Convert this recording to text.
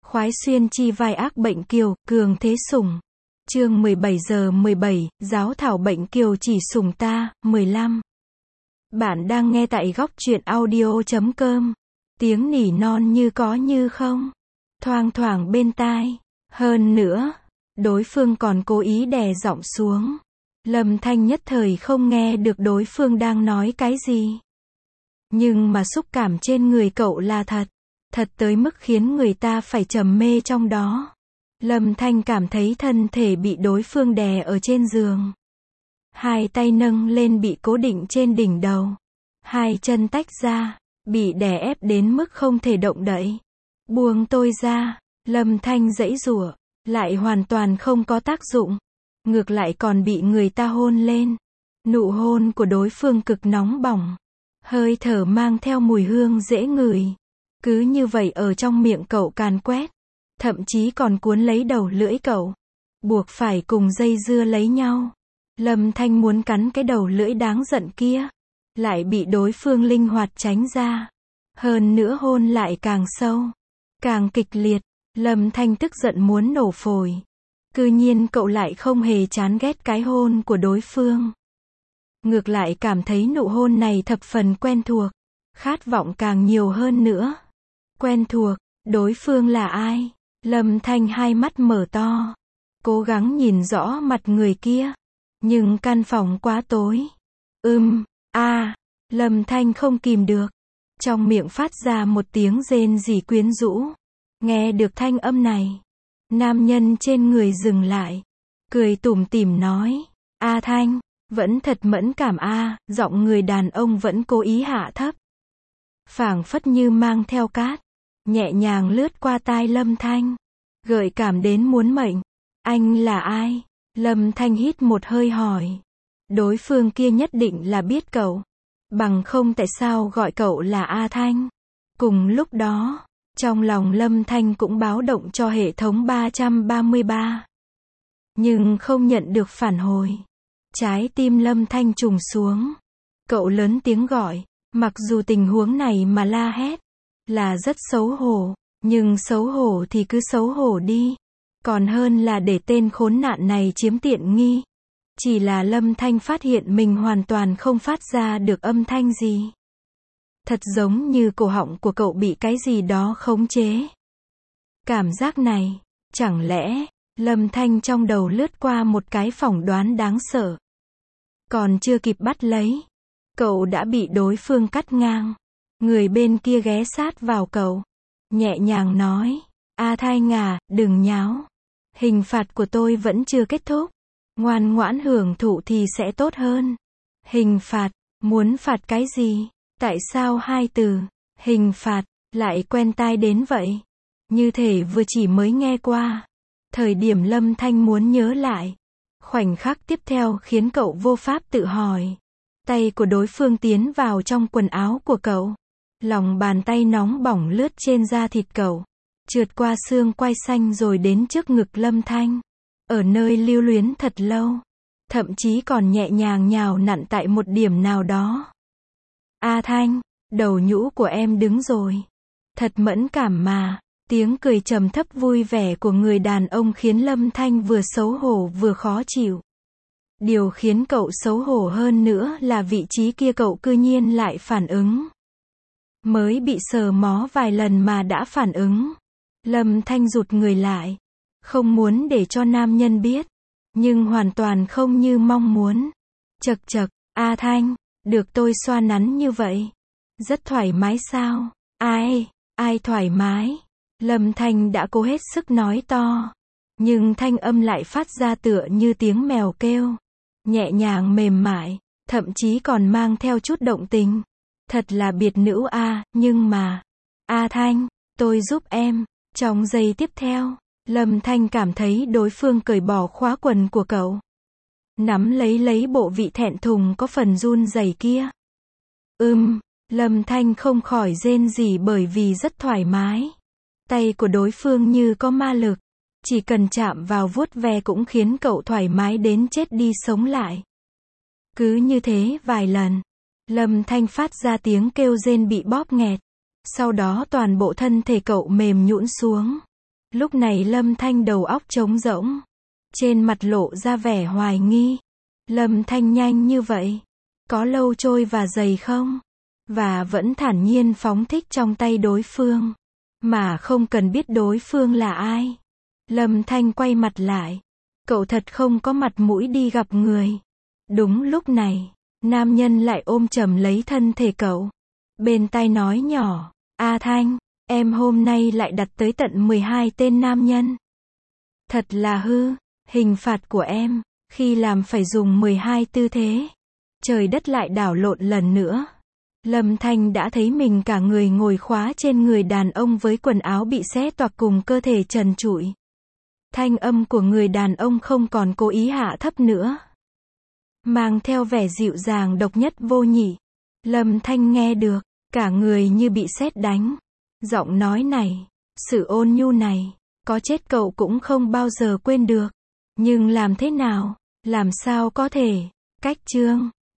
Khoái xuyên chi vai ác bệnh kiều, cường thế sủng. Chương 17 giờ 17, giáo thảo bệnh kiều chỉ sủng ta, 15. Bạn đang nghe tại góc truyện audio.com. Tiếng nỉ non như có như không, thoang thoảng bên tai. Hơn nữa, đối phương còn cố ý đè giọng xuống. Lâm Thanh nhất thời không nghe được đối phương đang nói cái gì. Nhưng mà xúc cảm trên người cậu là thật. Thật tới mức khiến người ta phải trầm mê trong đó. Lâm Thanh cảm thấy thân thể bị đối phương đè ở trên giường. Hai tay nâng lên bị cố định trên đỉnh đầu. Hai chân tách ra, bị đè ép đến mức không thể động đậy. Buông tôi ra, Lâm Thanh giãy giụa, lại hoàn toàn không có tác dụng. Ngược lại còn bị người ta hôn lên. Nụ hôn của đối phương cực nóng bỏng. Hơi thở mang theo mùi hương dễ ngửi. Cứ như vậy ở trong miệng cậu càn quét. Thậm chí còn cuốn lấy đầu lưỡi cậu. Buộc phải cùng dây dưa lấy nhau. Lâm Thanh muốn cắn cái đầu lưỡi đáng giận kia. Lại bị đối phương linh hoạt tránh ra. Hơn nữa hôn lại càng sâu. Càng kịch liệt. Lâm Thanh tức giận muốn nổ phổi. Cư nhiên cậu lại không hề chán ghét cái hôn của đối phương. Ngược lại cảm thấy nụ hôn này thập phần quen thuộc. Khát vọng càng nhiều hơn nữa. Quen thuộc, đối phương là ai? Lâm Thanh hai mắt mở to. Cố gắng nhìn rõ mặt người kia. Nhưng căn phòng quá tối. Lâm Thanh không kìm được. Trong miệng phát ra một tiếng rên rỉ quyến rũ. Nghe được thanh âm này. Nam nhân trên người dừng lại. Cười tủm tỉm nói. A Thanh, vẫn thật mẫn cảm a. Giọng người đàn ông vẫn cố ý hạ thấp. Phảng phất như mang theo cát. Nhẹ nhàng lướt qua tai Lâm Thanh. Gợi cảm đến muốn mệnh. Anh là ai? Lâm Thanh hít một hơi hỏi. Đối phương kia nhất định là biết cậu. Bằng không tại sao gọi cậu là A Thanh? Cùng lúc đó, trong lòng Lâm Thanh cũng báo động cho hệ thống 333. Nhưng không nhận được phản hồi. Trái tim Lâm Thanh trùng xuống. Cậu lớn tiếng gọi. Mặc dù tình huống này mà la hét là rất xấu hổ, nhưng xấu hổ thì cứ xấu hổ đi. Còn hơn là để tên khốn nạn này chiếm tiện nghi. Chỉ là Lâm Thanh phát hiện mình hoàn toàn không phát ra được âm thanh gì. Thật giống như cổ họng của cậu bị cái gì đó khống chế. Cảm giác này, chẳng lẽ, Lâm Thanh trong đầu lướt qua một cái phỏng đoán đáng sợ. Còn chưa kịp bắt lấy, cậu đã bị đối phương cắt ngang. Người bên kia ghé sát vào cậu. Nhẹ nhàng nói. A Thanh à, đừng nháo. Hình phạt của tôi vẫn chưa kết thúc. Ngoan ngoãn hưởng thụ thì sẽ tốt hơn. Hình phạt, muốn phạt cái gì? Tại sao hai từ, hình phạt, lại quen tai đến vậy? Như thể vừa chỉ mới nghe qua. Thời điểm Lâm Thanh muốn nhớ lại. Khoảnh khắc tiếp theo khiến cậu vô pháp tự hỏi. Tay của đối phương tiến vào trong quần áo của cậu. Lòng bàn tay nóng bỏng lướt trên da thịt cậu. Trượt qua xương quai xanh rồi đến trước ngực Lâm Thanh. Ở nơi lưu luyến thật lâu. Thậm chí còn nhẹ nhàng nhào nặn tại một điểm nào đó. A Thanh, đầu nhũ của em đứng rồi. Thật mẫn cảm mà. Tiếng cười trầm thấp vui vẻ của người đàn ông khiến Lâm Thanh vừa xấu hổ vừa khó chịu. Điều khiến cậu xấu hổ hơn nữa là vị trí kia cậu cư nhiên lại phản ứng. Mới bị sờ mó vài lần mà đã phản ứng. Lâm Thanh rụt người lại. Không muốn để cho nam nhân biết. Nhưng hoàn toàn không như mong muốn. Chậc chậc, A Thanh, được tôi xoa nắn như vậy. Rất thoải mái sao? Ai thoải mái? Lâm Thanh đã cố hết sức nói to. Nhưng thanh âm lại phát ra tựa như tiếng mèo kêu. Nhẹ nhàng mềm mại, thậm chí còn mang theo chút động tình. Thật là biệt nữ a, nhưng mà. A Thanh, tôi giúp em. Trong giây tiếp theo, Lâm Thanh cảm thấy đối phương cởi bỏ khóa quần của cậu. Nắm lấy bộ vị thẹn thùng có phần run rẩy kia. Lâm Thanh không khỏi rên rỉ bởi vì rất thoải mái. Tay của đối phương như có ma lực. Chỉ cần chạm vào vuốt ve cũng khiến cậu thoải mái đến chết đi sống lại. Cứ như thế vài lần. Lâm Thanh phát ra tiếng kêu rên bị bóp nghẹt. Sau đó toàn bộ thân thể cậu mềm nhũn xuống. Lúc này Lâm Thanh đầu óc trống rỗng. Trên mặt lộ ra vẻ hoài nghi. Lâm Thanh nhanh như vậy. Có lâu trôi và dày không? Và vẫn thản nhiên phóng thích trong tay đối phương. Mà không cần biết đối phương là ai. Lâm Thanh quay mặt lại. Cậu thật không có mặt mũi đi gặp người. Đúng lúc này, nam nhân lại ôm chầm lấy thân thể cậu. Bên tai nói nhỏ, A Thanh, em hôm nay lại đặt tới tận 12 tên nam nhân. Thật là hư, hình phạt của em, khi làm phải dùng 12 tư thế. Trời đất lại đảo lộn lần nữa. Lâm Thanh đã thấy mình cả người ngồi khóa trên người đàn ông với quần áo bị xé toạc cùng cơ thể trần trụi. Thanh âm của người đàn ông không còn cố ý hạ thấp nữa. Mang theo vẻ dịu dàng độc nhất vô nhị. Lâm Thanh nghe được, cả người như bị sét đánh. Giọng nói này, sự ôn nhu này, có chết cậu cũng không bao giờ quên được. Nhưng làm thế nào, làm sao có thể, cách chương.